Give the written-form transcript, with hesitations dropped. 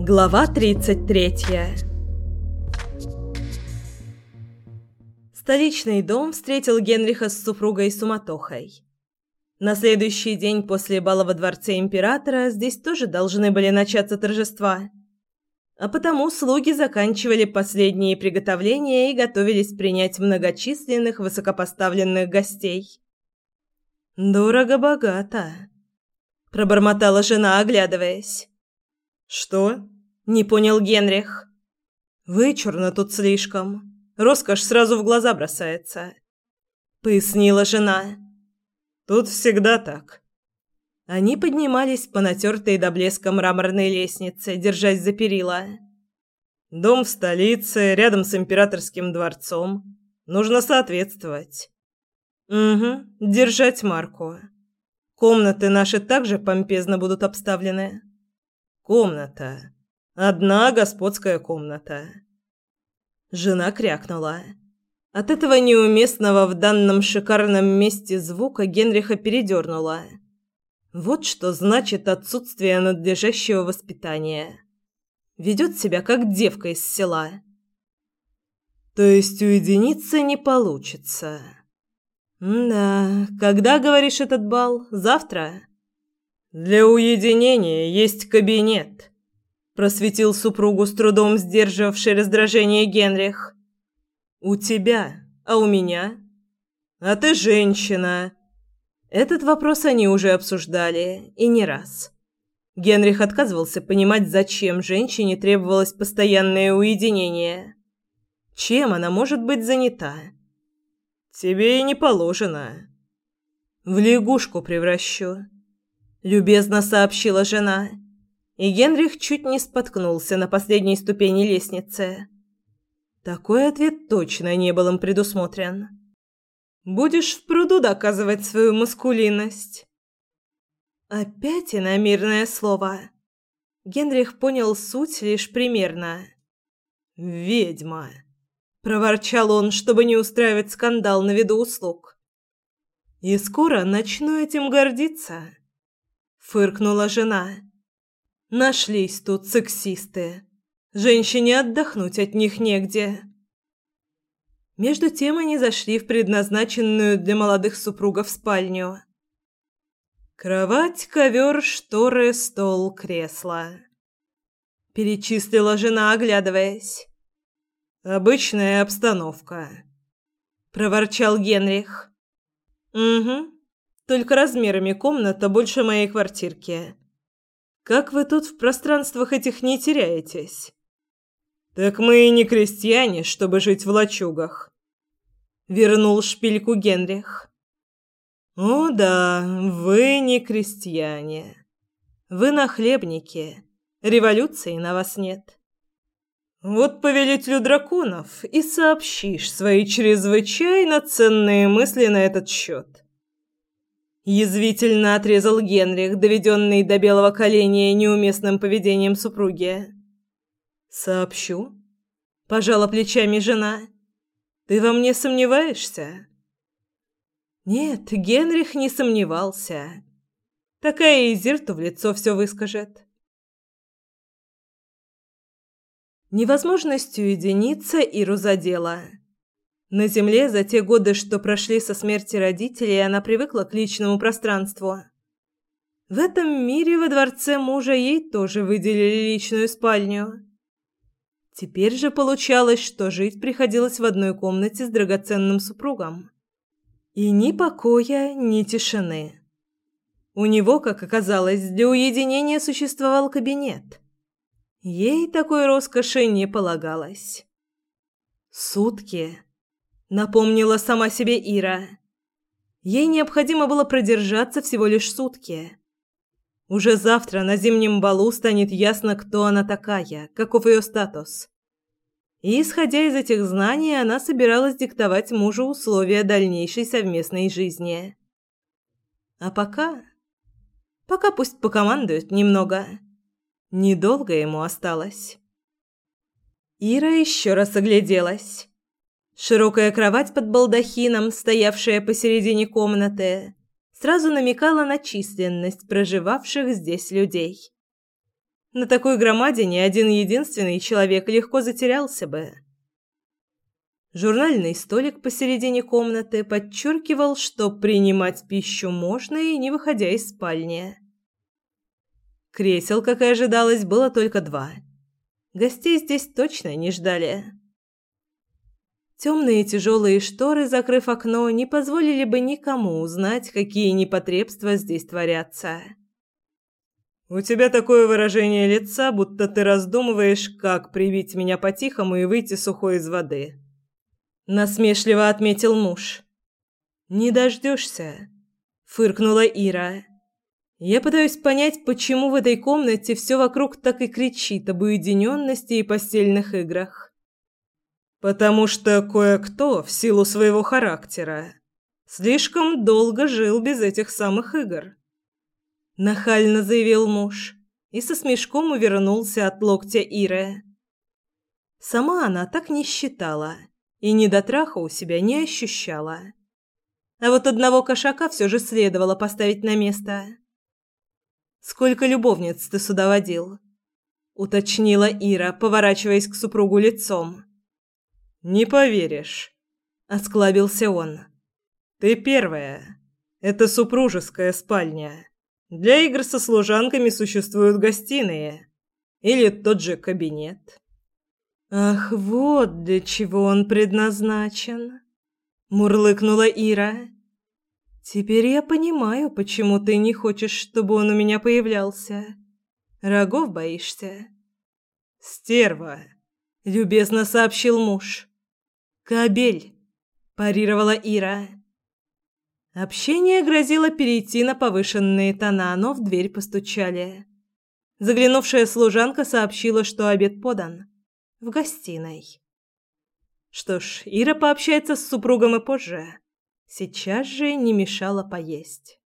Глава 33. Столичный дом встретил Генриха с супругой суматохой. На следующий день после бала во дворце императора здесь тоже должны были начаться торжества. А потому слуги заканчивали последние приготовления и готовились принять многочисленных высокопоставленных гостей. «Дорого-богато», – пробормотала жена, оглядываясь. «Что?» – не понял Генрих. «Вычурно тут слишком. Роскошь сразу в глаза бросается», – пояснила жена. «Тут всегда так». Они поднимались по натертой до блеска мраморной лестнице, держась за перила. «Дом в столице, рядом с императорским дворцом. Нужно соответствовать». «Угу, держать марку. Комнаты наши также помпезно будут обставлены». «Комната. Одна господская комната». Жена крякнула. От этого неуместного в данном шикарном месте звука Генриха передернула. Вот что значит отсутствие надлежащего воспитания. Ведет себя как девка из села. То есть уединиться не получится. Да, когда, говоришь, этот бал? Завтра? Для уединения есть кабинет, просветил супругу с трудом сдерживавший раздражение Генрих. У тебя, а у меня? А ты женщина. Этот вопрос они уже обсуждали, и не раз. Генрих отказывался понимать, зачем женщине требовалось постоянное уединение. Чем она может быть занята? Тебе и не положено. В лягушку превращу, любезно сообщила жена, и Генрих чуть не споткнулся на последней ступени лестницы. Такой ответ точно не был им предусмотрен. Будешь в пруду доказывать свою маскулинность. Опять иномирное слово. Генрих понял суть лишь примерно. «Ведьма», – проворчал он, чтобы не устраивать скандал на виду услуг. «И скоро начну этим гордиться», – фыркнула жена. «Нашлись тут сексисты. Женщине отдохнуть от них негде». Между тем они зашли в предназначенную для молодых супругов спальню. «Кровать, ковер, шторы, стол, кресло», – перечислила жена, оглядываясь. «Обычная обстановка», – проворчал Генрих. «Угу, только размерами комната больше моей квартирки. Как вы тут в пространствах этих не теряетесь?» «Так мы и не крестьяне, чтобы жить в лачугах», – вернул шпильку Генрих. «О да, вы не крестьяне. Вы нахлебники. Революции на вас нет. Вот повелителю драконов и сообщишь свои чрезвычайно ценные мысли на этот счет». Язвительно отрезал Генрих, доведенный до белого коленя неуместным поведением супруги. «Сообщу?» – пожала плечами жена. «Ты во мне сомневаешься?» Нет, Генрих не сомневался. Такая Изирту в лицо все выскажет. Невозможность уединиться Иру задела. На земле за те годы, что прошли со смерти родителей, она привыкла к личному пространству. В этом мире во дворце мужа ей тоже выделили личную спальню. Теперь же получалось, что жить приходилось в одной комнате с драгоценным супругом. И ни покоя, ни тишины. У него, как оказалось, для уединения существовал кабинет. Ей такой роскоши не полагалось. «Сутки», — напомнила сама себе Ира. Ей необходимо было продержаться всего лишь сутки. Уже завтра на зимнем балу станет ясно, кто она такая, каков ее статус. И, исходя из этих знаний, она собиралась диктовать мужу условия дальнейшей совместной жизни. А пока пусть покомандует немного. Недолго ему осталось. Ира еще раз огляделась. Широкая кровать под балдахином, стоявшая посередине комнаты, сразу намекала на численность проживавших здесь людей. На такой громадине один единственный человек легко затерялся бы. Журнальный столик посередине комнаты подчеркивал, что принимать пищу можно и не выходя из спальни. Кресел, как и ожидалось, было только 2. Гостей здесь точно не ждали. Темные тяжелые шторы, закрыв окно, не позволили бы никому узнать, какие непотребства здесь творятся. «У тебя такое выражение лица, будто ты раздумываешь, как привить меня по-тихому и выйти сухой из воды», — насмешливо отметил муж. «Не дождешься», — фыркнула Ира. «Я пытаюсь понять, почему в этой комнате все вокруг так и кричит об уединенности и постельных играх». «Потому что кое-кто, в силу своего характера, слишком долго жил без этих самых игр», — нахально заявил муж и со смешком увернулся от локтя Иры. Сама она так не считала и недотраха у себя не ощущала. А вот одного кошака все же следовало поставить на место. «Сколько любовниц ты сюда водил?» — уточнила Ира, поворачиваясь к супругу лицом. «Не поверишь», — осклабился он. «Ты первая. Это супружеская спальня. Для игр со служанками существуют гостиные. Или тот же кабинет». «Ах, вот для чего он предназначен», — мурлыкнула Ира. «Теперь я понимаю, почему ты не хочешь, чтобы он у меня появлялся. Рогов боишься?» «Стерва», — любезно сообщил муж. «Кобель», – парировала Ира. Общение грозило перейти на повышенные тона, но в дверь постучали. Заглянувшая служанка сообщила, что обед подан. В гостиной. Что ж, Ира пообщается с супругом и позже. Сейчас же не мешало поесть.